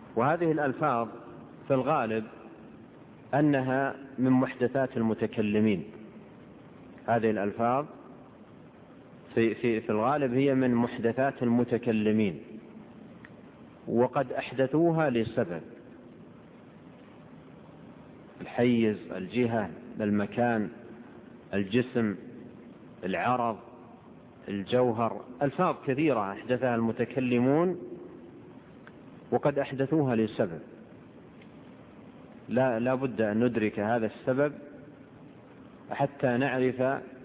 وهذه الألفاظ في الغالب أنها من محدثات المتكلمين. هذه الألفاظ في الغالب هي من محدثات المتكلمين، وقد أحدثوها لسبب: الحيز، الجهة، المكان، الجسم، العرض، الجوهر. ألفاظ كثيرة أحدثها المتكلمون وقد أحدثوها لسبب، لا بد أن ندرك هذا السبب حتى نعرف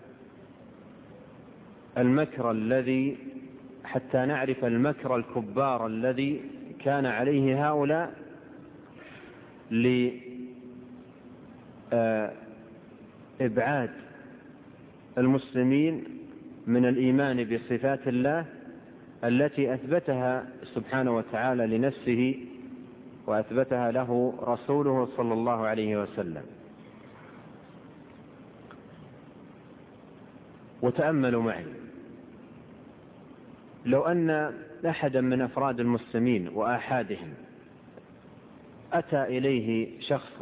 المكر الكبار الذي كان عليه هؤلاء لإبعاد المسلمين من الإيمان بصفات الله التي أثبتها سبحانه وتعالى لنفسه وأثبتها له رسوله صلى الله عليه وسلم. وتأملوا معي، لو أن أحدا من أفراد المسلمين وآحادهم أتى إليه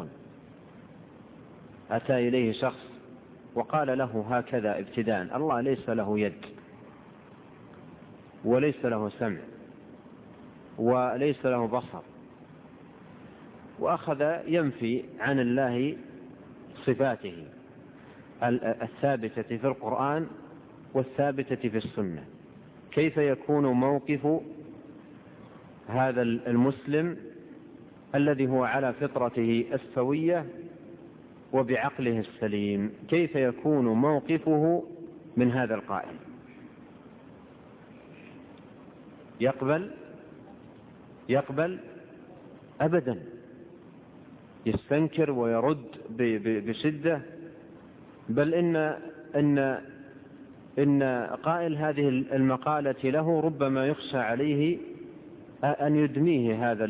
شخص وقال له هكذا ابتداء: الله ليس له يد وليس له سمع وليس له بصر، وأخذ ينفي عن الله صفاته الثابتة في القرآن والثابتة في السنة، كيف يكون موقف هذا المسلم الذي هو على فطرته السوية وبعقله السليم؟ كيف يكون موقفه من هذا القائل؟ يقبل أبدا، يستنكر ويرد بشدة، بل إن قائل هذه المقالة له ربما يخشى عليه أن يدميه هذا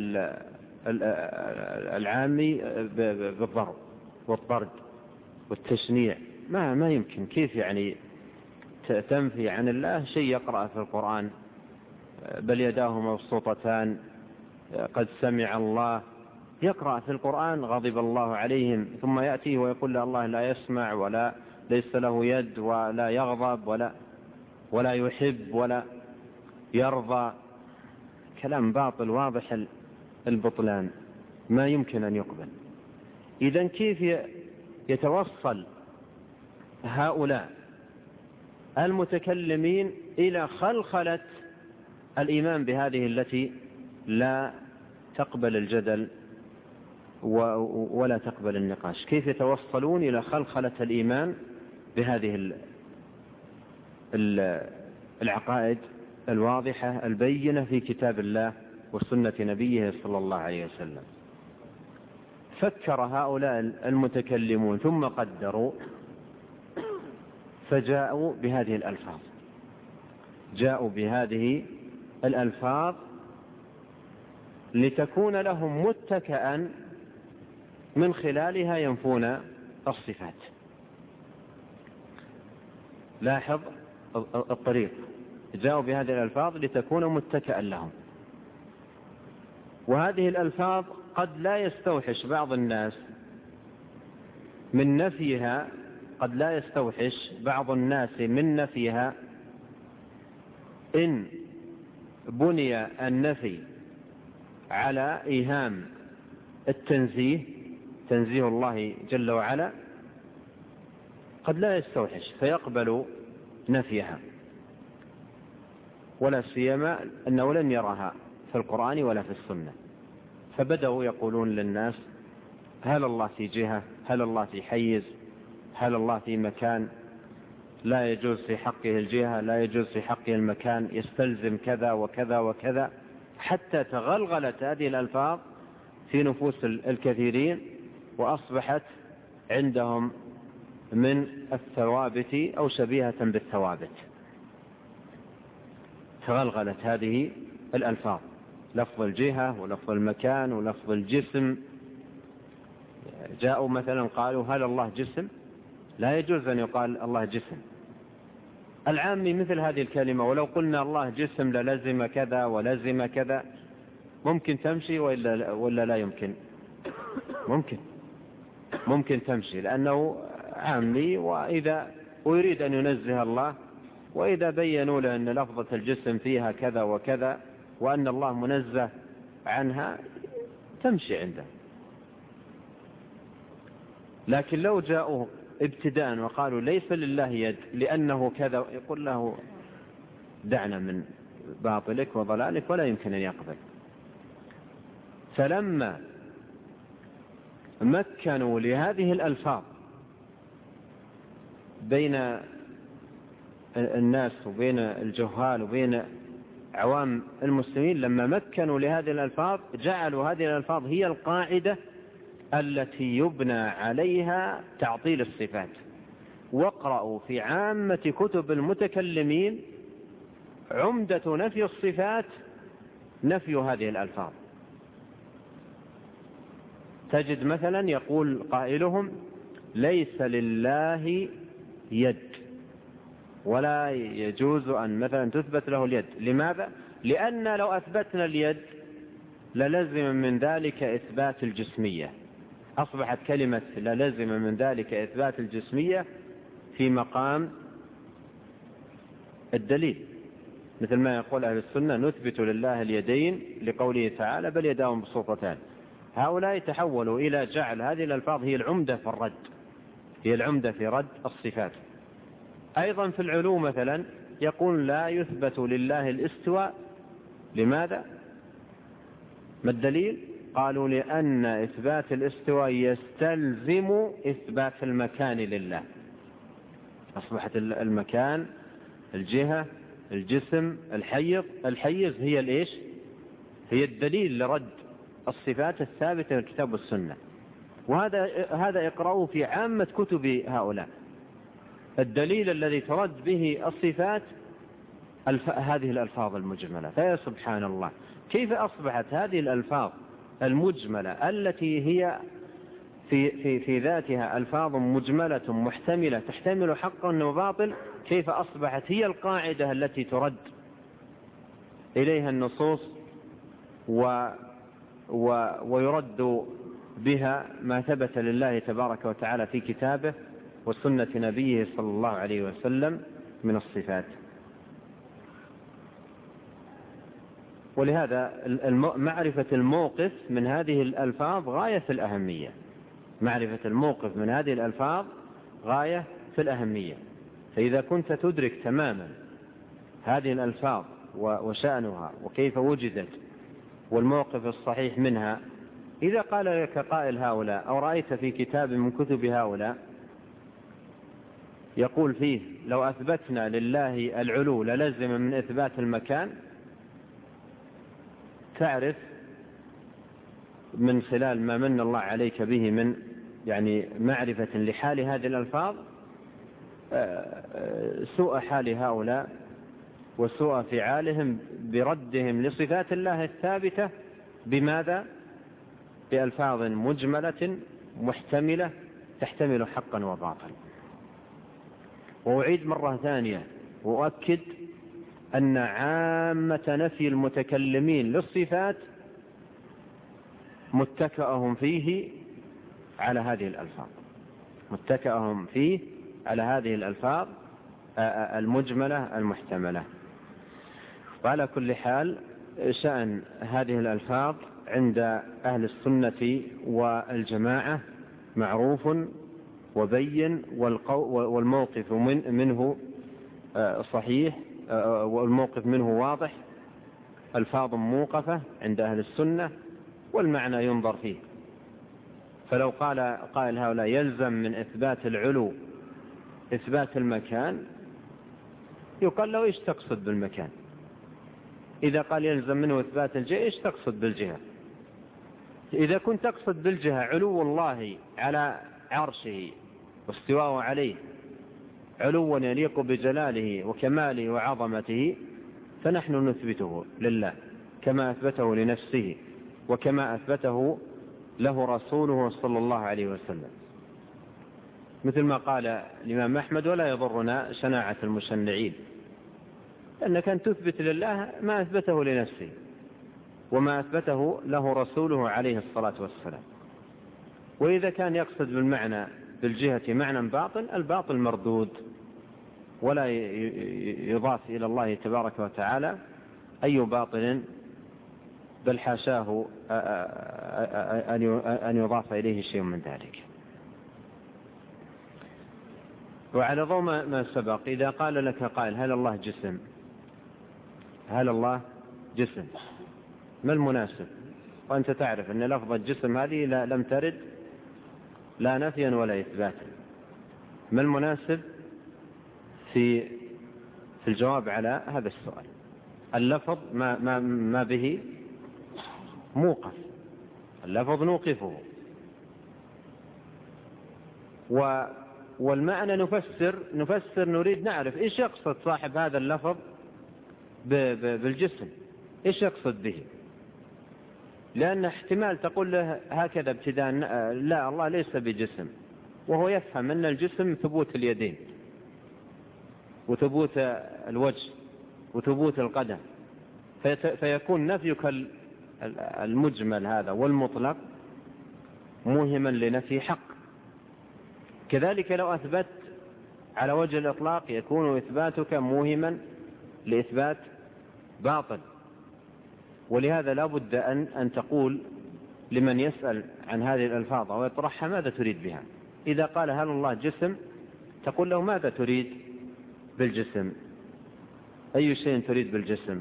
العامي بالضرب والطرد والتشنيع. ما يمكن، كيف يعني تنفي عن الله شيء يقرأ في القرآن: بل يداه مبسوطتان قد سمع الله. يقرأ في القرآن غضب الله عليهم، ثم يأتيه ويقول الله لا يسمع ولا ليس له يد ولا يغضب ولا يحب ولا يرضى. كلام باطل واضح البطلان، ما يمكن أن يقبل. إذن كيف يتوصل هؤلاء المتكلمين إلى خلخلة الإيمان بهذه التي لا تقبل الجدل ولا تقبل النقاش؟ كيف يتوصلون إلى خلخلة الإيمان بهذه العقائد الواضحة البينة في كتاب الله وسنة نبيه صلى الله عليه وسلم؟ فكر هؤلاء المتكلمون ثم قدروا، فجاءوا بهذه الألفاظ، جاءوا بهذه الألفاظ لتكون لهم متكئا من خلالها ينفون الصفات. لاحظ الطريق، جاءوا بهذه الألفاظ لتكون متكئا لهم. وهذه الألفاظ قد لا يستوحش بعض الناس من نفيها، إن بني النفي على إيهام التنزيه، تنزيه الله جل وعلا، قد لا يستوحش فيقبل نفيها، ولا سيما أنه لن يراها في القرآن ولا في السنة. فبدأوا يقولون للناس: هل الله في جهة؟ هل الله في حيز؟ هل الله في مكان؟ لا يجوز في حقه الجهة، لا يجوز في حقه المكان، يستلزم كذا وكذا وكذا، حتى تغلغلت هذه الألفاظ في نفوس الكثيرين، وأصبحت عندهم من الثوابت أو شبيهة بالثوابت. تغلغلت هذه الألفاظ، لفظ الجهة ولفظ المكان ولفظ الجسم. جاءوا مثلا قالوا: هل الله جسم؟ لا يجوز أن يقال الله جسم. العامي مثل هذه الكلمة، ولو قلنا الله جسم للزم كذا ولزم كذا. ممكن تمشي ولا لا يمكن؟ ممكن تمشي، لأنه عامي، وإذا ويريد أن ينزه الله، وإذا بينوا له أن لفظة الجسم فيها كذا وكذا وأن الله منزه عنها تمشي عنده. لكن لو جاءوا ابتداء وقالوا ليس لله يد لأنه كذا، يقول له دعنا من باطلك وضلالك، ولا يمكن أن يقبل. فلما مكنوا لهذه الألفاظ بين الناس وبين الجهال وبين عوام المسلمين، لما مكنوا لهذه الألفاظ جعلوا هذه الألفاظ هي القاعدة التي يبنى عليها تعطيل الصفات. واقرأوا في عامة كتب المتكلمين عمدة نفي الصفات نفي هذه الألفاظ. تجد مثلا يقول قائلهم ليس لله يد، ولا يجوز أن مثلا تثبت له اليد. لماذا؟ لأن لو أثبتنا اليد للزم من ذلك إثبات الجسمية. أصبحت كلمة للزم من ذلك إثبات الجسمية في مقام الدليل، مثل ما يقول أهل السنة نثبت لله اليدين لقوله تعالى بل يداه مبسوطتان. هؤلاء تحولوا إلى جعل هذه الألفاظ هي العمدة في الرد، هي العمدة في رد الصفات. أيضا في العلو مثلا يقول لا يثبت لله الاستواء. لماذا؟ ما الدليل؟ قالوا لأن إثبات الاستواء يستلزم إثبات المكان لله. أصبحت المكان، الجهة، الجسم، الحيز هي الإيش؟ هي الدليل لرد الصفات الثابتة في الكتاب والسنة. وهذا اقرأوا في عامة كتب هؤلاء. الدليل الذي ترد به الصفات هذه الألفاظ المجملة. فيا سبحان الله، كيف أصبحت هذه الألفاظ المجملة التي هي في ذاتها ألفاظ مجملة محتملة تحتمل حقا وباطل، كيف أصبحت هي القاعدة التي ترد إليها النصوص ويرد بها ما ثبت لله تبارك وتعالى في كتابه وسنة نبيه صلى الله عليه وسلم من الصفات. ولهذا معرفة الموقف من هذه الألفاظ غاية في الأهمية. معرفة الموقف من هذه الألفاظ غاية في الأهمية. فإذا كنت تدرك تماما هذه الألفاظ وشأنها وكيف وجدت والموقف الصحيح منها، إذا قال لك قائل هؤلاء أو رأيت في كتاب من كتب هؤلاء يقول فيه لو أثبتنا لله العلو للزم من إثبات المكان، تعرف من خلال ما من الله عليك به من يعني معرفة لحال هذه الألفاظ سوء حال هؤلاء وسوء فعالهم بردهم لصفات الله الثابتة. بماذا؟ بألفاظ مجملة محتملة تحتمل حقا وباطلا. وأعيد مرة ثانية وأؤكد أن عامة نفي المتكلمين للصفات متكأهم فيه على هذه الألفاظ، متكأهم فيه على هذه الألفاظ المجملة المحتملة. وعلى كل حال شأن هذه الألفاظ عند أهل السنة والجماعة معروف وبين، والموقف منه صحيح، والموقف منه واضح، ألفاظ موقفة عند أهل السنة والمعنى ينظر فيه. فلو قائل هؤلاء يلزم من إثبات العلو إثبات المكان، يقال له إيش تقصد بالمكان؟ إذا قال يلزم منه إثبات الجهة، إيش تقصد بالجهة؟ إذا كنت تقصد بالجهة علو الله على عرشه واستواءه عليه علوا يليق بجلاله وكماله وعظمته، فنحن نثبته لله كما أثبته لنفسه وكما أثبته له رسوله صلى الله عليه وسلم، مثل ما قال الإمام أحمد ولا يضرنا شناعة المشنعين، أنك أن تثبت لله ما أثبته لنفسه وما أثبته له رسوله عليه الصلاة والسلام. وإذا كان يقصد بالمعنى بالجهة معنى باطل، الباطل مردود ولا يضاف إلى الله تبارك وتعالى أي باطل، بل حاشاه أن يضاف إليه شيء من ذلك. وعلى ضوء ما سبق، إذا قال لك قائل هل الله جسم؟ هل الله جسم؟ ما المناسب؟ وأنت تعرف أن لفظ الجسم هذه لم ترد لا نفيا ولا إثباتا. ما المناسب في الجواب على هذا السؤال؟ اللفظ ما به موقف، اللفظ نوقفه، والمعنى نفسر نريد نعرف إيش يقصد صاحب هذا اللفظ بالجسم، إيش يقصد به. لأن احتمال تقول له هكذا ابتداء لا الله ليس بجسم، وهو يفهم أن الجسم ثبوت اليدين وثبوت الوجه وثبوت القدم، فيكون نفيك المجمل هذا والمطلق موهما لنفي حق. كذلك لو أثبت على وجه الإطلاق يكون إثباتك موهما لإثبات باطل. ولهذا لا بد أن تقول لمن يسأل عن هذه الألفاظ ويطرحها ماذا تريد بها. إذا قال هل الله جسم، تقول له ماذا تريد بالجسم؟ أي شيء تريد بالجسم؟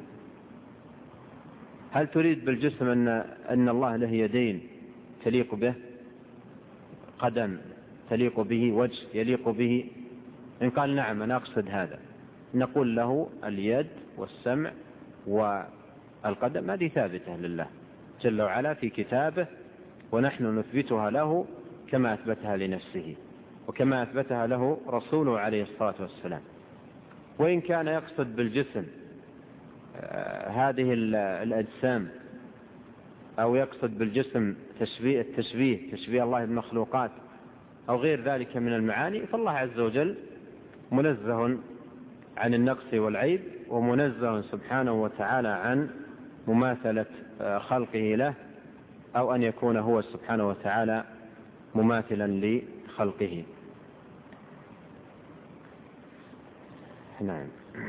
هل تريد بالجسم أن الله له يدين تليق به، قدم تليق به، وجه يليق به؟ إن قال نعم أنا أقصد هذا، نقول له اليد والسمع والقدم هذه ثابتة لله جل وعلا في كتابه، ونحن نثبتها له كما أثبتها لنفسه وكما أثبتها له رسوله عليه الصلاة والسلام. وإن كان يقصد بالجسم هذه الأجسام، أو يقصد بالجسم تشبيه الله بالمخلوقات أو غير ذلك من المعاني، فالله عز وجل منزه عن النقص والعيب، ومنزه سبحانه وتعالى عن مماثلة خلقه له، أو أن يكون هو سبحانه وتعالى مماثلا لخلقه. نعم.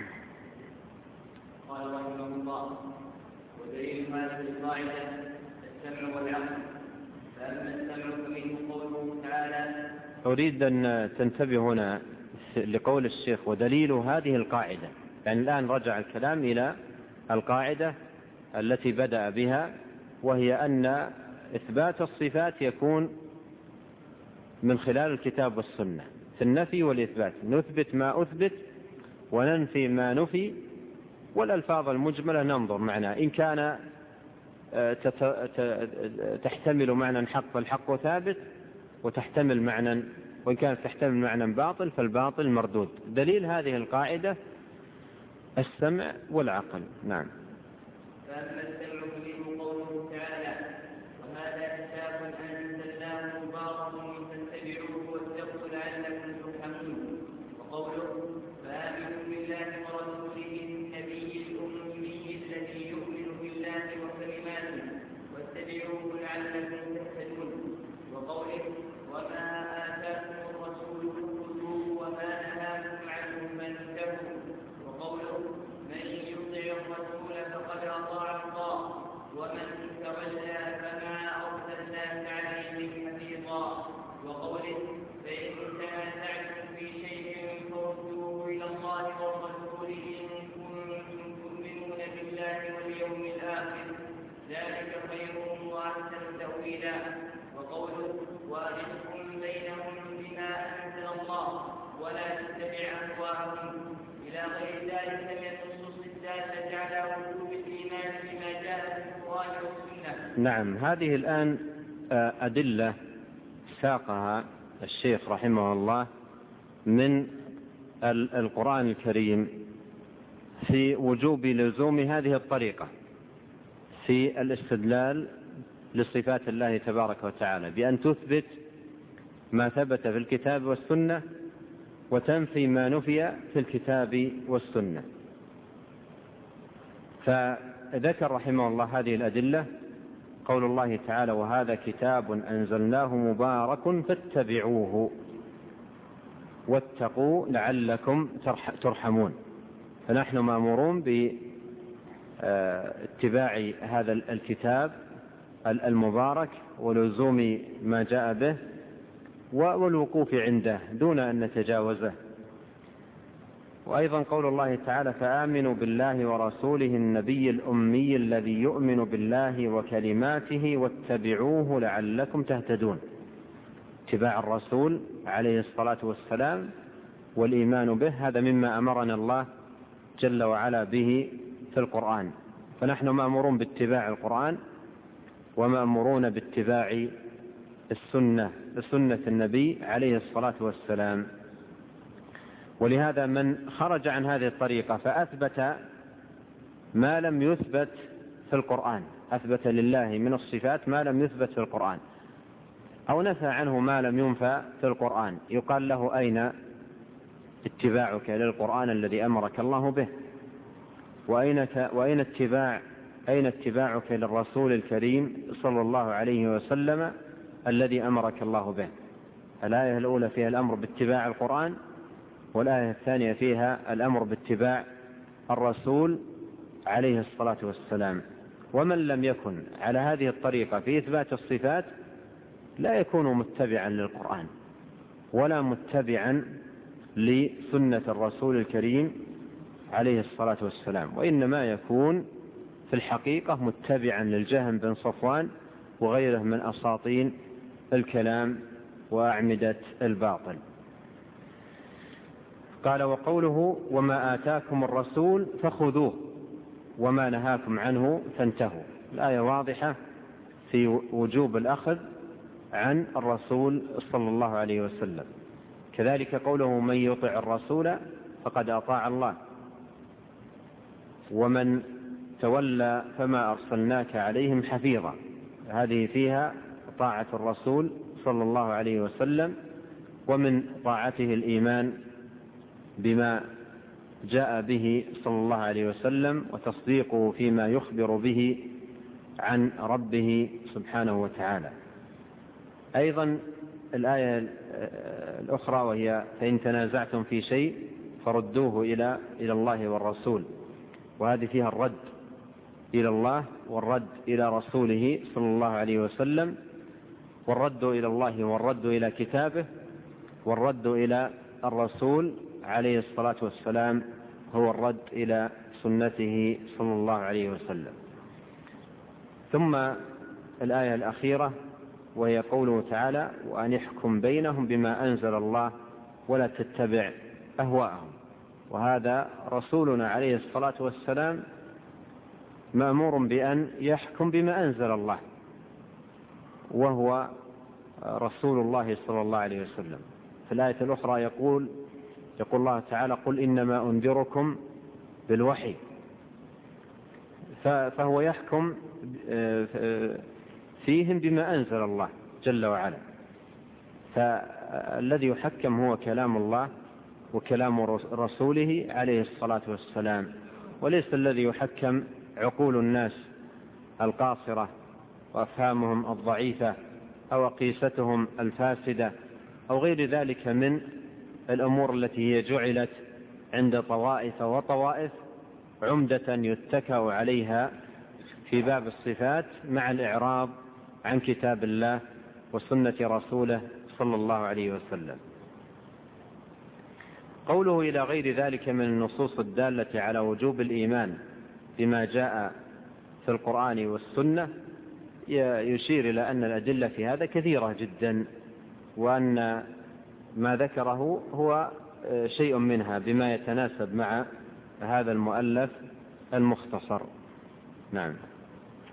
قال رحمه الله: ودليل هذه القاعدة السمع والعقل. فأما السمع فمنه قوله تعالى. أريد أن تنتبه هنا لقول الشيخ ودليل هذه القاعدة، يعني الآن رجع الكلام إلى القاعدة التي بدأ بها، وهي أن إثبات الصفات يكون من خلال الكتاب والسنة في النفي والإثبات. نثبت ما أثبت وننفي ما نفي، والألفاظ المجملة ننظر معناه، إن كان تحتمل معنى حق فالحق ثابت، وتحتمل معنى، وإن كانت تحتمل معنى باطل فالباطل مردود. دليل هذه القاعدة السمع والعقل. نعم. فأما السمع فمنه قوله تعالى: وهذا كتاب أنزلناه مبارك فاتبعوه واتقوا لعلكم ترحمون. وقوله: فآمنوا بالله ورسوله النبي الأمي الذي يؤمن بالله وكلماته واتبعوه لعلكم تهتدون. وقوله: وما آتاكم الرسول فخذوه وما نهاكم عنه فانتهوا. وقوله: من يطع الرسول فقد أطاع الله ومن تولى فما أرسلناك عليهم حفيظا. وقوله: فإن تنازعتم في شيء فردوه إلى الله والرسول إن كنتم تؤمنون بالله واليوم الآخر، ذلك خير وأحسن تأويلا. وقوله: وأنحكم بينهم بما أنزل الله ولا تتبع أهواءهم، إلى غير ذلك من النصوص الدالة على وجوب الإيمان بما جاء في القرآن والسنة. نعم. هذه الآن أدلة ساقها الشيخ رحمه الله من القرآن الكريم في وجوب لزوم هذه الطريقة في الاستدلال لصفات الله تبارك وتعالى، بأن تثبت ما ثبت في الكتاب والسنة وتنفي ما نفي في الكتاب والسنة. فذكر رحمه الله هذه الأدلة، قول الله تعالى: وهذا كتاب أنزلناه مبارك فاتبعوه واتقوا لعلكم ترحمون. فنحن مأمورون باتباع هذا الكتاب المبارك ولزوم ما جاء به والوقوف عنده دون أن نتجاوزه. وأيضا قول الله تعالى: فآمنوا بالله ورسوله النبي الأمي الذي يؤمن بالله وكلماته واتبعوه لعلكم تهتدون. اتباع الرسول عليه الصلاة والسلام والإيمان به هذا مما أمرنا الله جل وعلا به في القرآن. فنحن مأمورون باتباع القرآن ومأمورون باتباع سنة النبي عليه الصلاة والسلام. ولهذا من خرج عن هذه الطريقة فأثبت ما لم يثبت في القرآن، أثبت لله من الصفات ما لم يثبت في القرآن، أو نفى عنه ما لم ينفى في القرآن، يقال له: أين اتباعك للقرآن الذي أمرك الله به؟ وأين اتباعك للرسول الكريم صلى الله عليه وسلم الذي أمرك الله به؟ الآية الأولى فيها الأمر باتباع القرآن، والآية الثانية فيها الأمر باتباع الرسول عليه الصلاة والسلام. ومن لم يكن على هذه الطريقة في إثبات الصفات لا يكون متبعا للقرآن ولا متبعا لسنة الرسول الكريم عليه الصلاة والسلام، وإنما يكون في الحقيقة متبعا للجهم بن صفوان وغيره من أساطين الكلام وأعمدة الباطل. قال: وقوله: وما آتاكم الرسول فخذوه وما نهاكم عنه فانتهوا. الآية واضحة في وجوب الأخذ عن الرسول صلى الله عليه وسلم. كذلك قوله: من يطع الرسول فقد أطاع الله ومن تولى فما أرسلناك عليهم حفيظا. هذه فيها طاعة الرسول صلى الله عليه وسلم، ومن طاعته الإيمان بما جاء به صلى الله عليه وسلم وتصديقه فيما يخبر به عن ربه سبحانه وتعالى. أيضا الآية الأخرى وهي: فإن تنازعتم في شيء فردوه إلى الله والرسول. وهذه فيها الرد إلى الله والرد إلى رسوله صلى الله عليه وسلم، والرد إلى الله والرد إلى كتابه والرد إلى الرسول عليه الصلاة والسلام هو الرد إلى سنته صلى الله عليه وسلم. ثم الآية الأخيرة وهي قوله تعالى: وأن يحكم بينهم بما أنزل الله ولا تتبع أهواءهم. وهذا رسولنا عليه الصلاة والسلام مأمور بأن يحكم بما أنزل الله، وهو رسول الله صلى الله عليه وسلم. في الآية الأخرى يقول الله تعالى: قل إنما أنذركم بالوحي. فهو يحكم فيهم بما أنزل الله جل وعلا. فالذي يحكم هو كلام الله وكلام رسوله عليه الصلاة والسلام، وليس الذي يحكم عقول الناس القاصرة وأفهامهم الضعيفة أو قيستهم الفاسدة أو غير ذلك من الأمور التي هي جعلت عند طوائف وطوائف عمدة يتكأ عليها في باب الصفات مع الإعراض عن كتاب الله وسنة رسوله صلى الله عليه وسلم. قوله: إلى غير ذلك من النصوص الدالة على وجوب الإيمان بما جاء في القرآن والسنة، يشير إلى أن الأدلة في هذا كثيرة جدا، وأن ما ذكره هو شيء منها بما يتناسب مع هذا المؤلف المختصر. نعم.